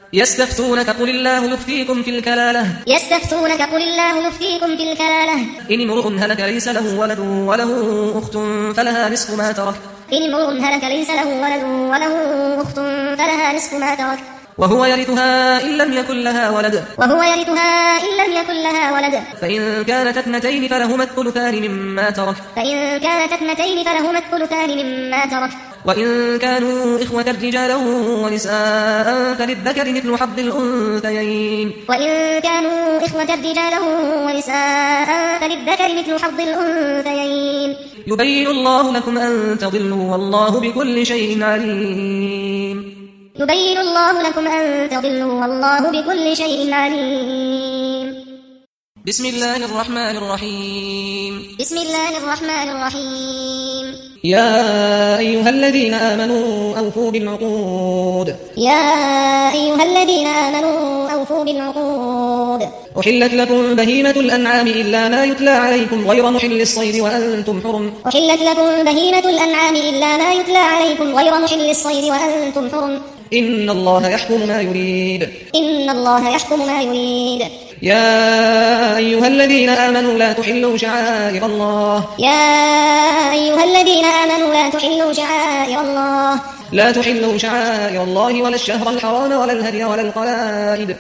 يستفتونك قل الله يفتيكم في الكلالة إن امرؤ هلك ليس له ولد وله أخت فلها نصف ما ترك وهو يرثها إن لم يكن لها ولد فإن كانت اثنتين فلهما الثلثان مما ترك وإن كانوا إخوة رجالا ونساء فللذكر مثل حظ الأنثيين يبين الله لكم أن تضلوا والله بكل شيء عليم بسم الله الرحمن الرحيم يا أيها الذين آمنوا أوفوا بالعقود أحلت لكم بهيمة الأنعام إلا ما يتلى عليكم غير محل الصيد وأنتم حرم إن الله يحكم ما يريد يا أيها الذين آمنوا لا تحلوا شعائر الله ولا الشهر الحرام ولا الهدي ولا القلائد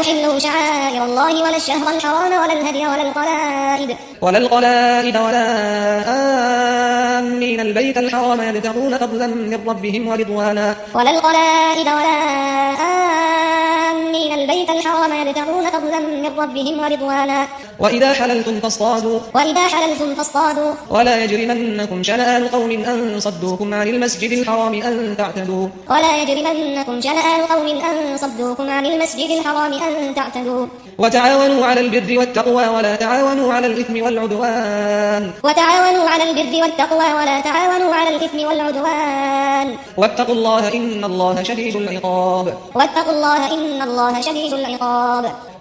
ولا آمين البيت الحرام يبتغون فضلا من ربهم ورضوانا وإذا حللتم فاصطادوا ولا يجرمنكم شنآن قوم أن صدوكم عن المسجد الحرام أن تعتدوا وتعاونوا على البر والتقوى ولا تعاونوا على الإثم والعدوان واتقوا الله إن الله شديد العقاب